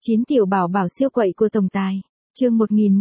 9 tiểu bảo bảo siêu quậy của tổng tài. Chương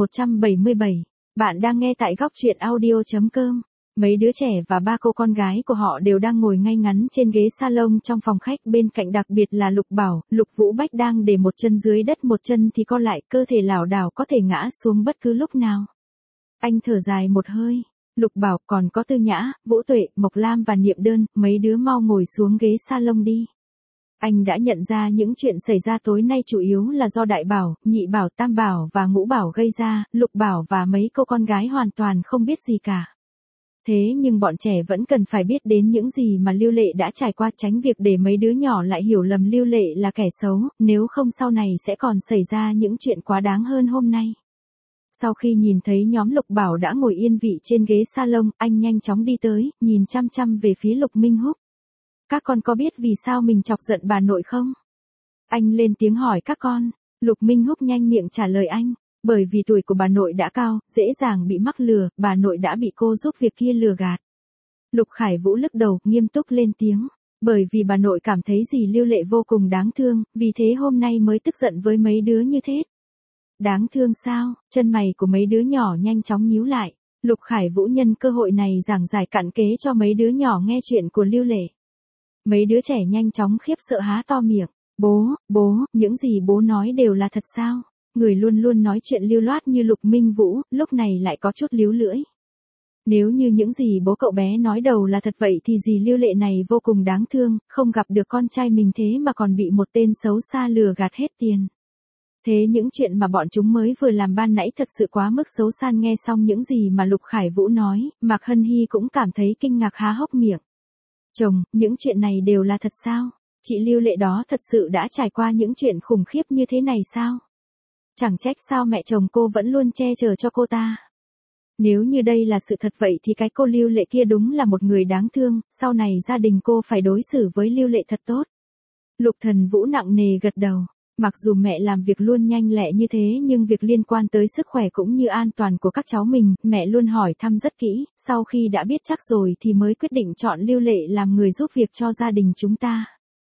1177. Bạn đang nghe tại góc truyện audio.com. Mấy đứa trẻ và ba cô con gái của họ đều đang ngồi ngay ngắn trên ghế salon trong phòng khách, bên cạnh đặc biệt là Lục Bảo. Lục Vũ Bách đang để một chân dưới đất, một chân thì co lại, cơ thể lảo đảo có thể ngã xuống bất cứ lúc nào. Anh thở dài một hơi. Lục Bảo, còn có Tư Nhã, Vũ Tuệ, Mộc Lam và Niệm Đơn, mấy đứa mau ngồi xuống ghế salon đi. Anh đã nhận ra những chuyện xảy ra tối nay chủ yếu là do Đại Bảo, Nhị Bảo, Tam Bảo và Ngũ Bảo gây ra. Lục Bảo và mấy cô con gái hoàn toàn không biết gì cả. Thế nhưng bọn trẻ vẫn cần phải biết đến những gì mà Lưu Lệ đã trải qua, tránh việc để mấy đứa nhỏ lại hiểu lầm Lưu Lệ là kẻ xấu, nếu không sau này sẽ còn xảy ra những chuyện quá đáng hơn hôm nay. Sau khi nhìn thấy nhóm Lục Bảo đã ngồi yên vị trên ghế salon, anh nhanh chóng đi tới, nhìn chăm chăm về phía Lục Minh Húc. Các con có biết vì sao mình chọc giận bà nội không? Anh lên tiếng hỏi các con. Lục Minh Húc nhanh miệng trả lời anh. Bởi vì tuổi của bà nội đã cao, dễ dàng bị mắc lừa, bà nội đã bị cô giúp việc kia lừa gạt. Lục Khải Vũ lắc đầu, nghiêm túc lên tiếng. Bởi vì bà nội cảm thấy dì Lưu Lệ vô cùng đáng thương, vì thế hôm nay mới tức giận với mấy đứa như thế. Đáng thương sao? Chân mày của mấy đứa nhỏ nhanh chóng nhíu lại. Lục Khải Vũ nhân cơ hội này giảng giải cặn kẽ cho mấy đứa nhỏ nghe chuyện của Lưu Lệ. Mấy đứa trẻ nhanh chóng khiếp sợ há to miệng. Bố, những gì bố nói đều là thật sao? Người luôn luôn nói chuyện lưu loát như Lục Minh Vũ, lúc này lại có chút líu lưỡi. Nếu như những gì bố cậu bé nói đầu là thật vậy thì dì Lưu Lệ này vô cùng đáng thương, không gặp được con trai mình thế mà còn bị một tên xấu xa lừa gạt hết tiền. Thế những chuyện mà bọn chúng mới vừa làm ban nãy thật sự quá mức xấu xa. Nghe xong những gì mà Lục Khải Vũ nói, Mạc Hân Hy cũng cảm thấy kinh ngạc há hốc miệng. Chồng, những chuyện này đều là thật sao? Chị Lưu Lệ đó thật sự đã trải qua những chuyện khủng khiếp như thế này sao? Chẳng trách sao mẹ chồng cô vẫn luôn che chở cho cô ta. Nếu như đây là sự thật vậy thì cái cô Lưu Lệ kia đúng là một người đáng thương, sau này gia đình cô phải đối xử với Lưu Lệ thật tốt. Lục Thần Vũ nặng nề gật đầu. Mặc dù mẹ làm việc luôn nhanh lẹ như thế nhưng việc liên quan tới sức khỏe cũng như an toàn của các cháu mình, mẹ luôn hỏi thăm rất kỹ, sau khi đã biết chắc rồi thì mới quyết định chọn Lưu Lệ làm người giúp việc cho gia đình chúng ta.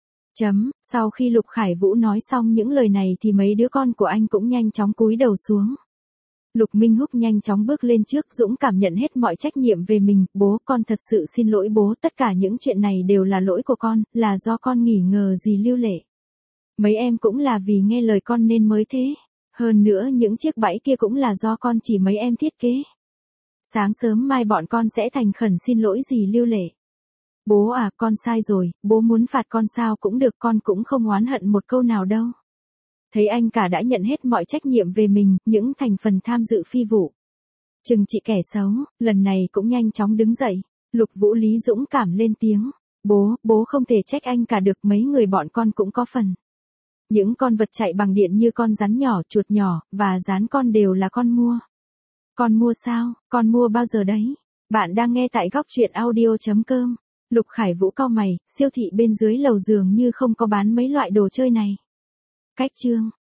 Sau khi Lục Khải Vũ nói xong những lời này thì mấy đứa con của anh cũng nhanh chóng cúi đầu xuống. Lục Minh Húc nhanh chóng bước lên trước, dũng cảm nhận hết mọi trách nhiệm về mình. Bố, con thật sự xin lỗi bố, tất cả những chuyện này đều là lỗi của con, là do con nghi ngờ dì Lưu Lệ. Mấy em cũng là vì nghe lời con nên mới thế. Hơn nữa những chiếc bẫy kia cũng là do con chỉ mấy em thiết kế. Sáng sớm mai bọn con sẽ thành khẩn xin lỗi dì Lưu Lệ. Bố à, con sai rồi, bố muốn phạt con sao cũng được, con cũng không oán hận một câu nào đâu. Thấy anh cả đã nhận hết mọi trách nhiệm về mình, những thành phần tham dự phi vụ. Trừng trị kẻ xấu, lần này cũng nhanh chóng đứng dậy. Lục Vũ Lý dũng cảm lên tiếng. Bố không thể trách anh cả được, mấy người bọn con cũng có phần. Những con vật chạy bằng điện như con rắn nhỏ, chuột nhỏ, và rán con đều là con mua. Con mua sao? Con mua bao giờ đấy? Bạn đang nghe tại góc truyện audio.com. Lục Khải Vũ cau mày, siêu thị bên dưới lầu dường như không có bán mấy loại đồ chơi này. Cách chương.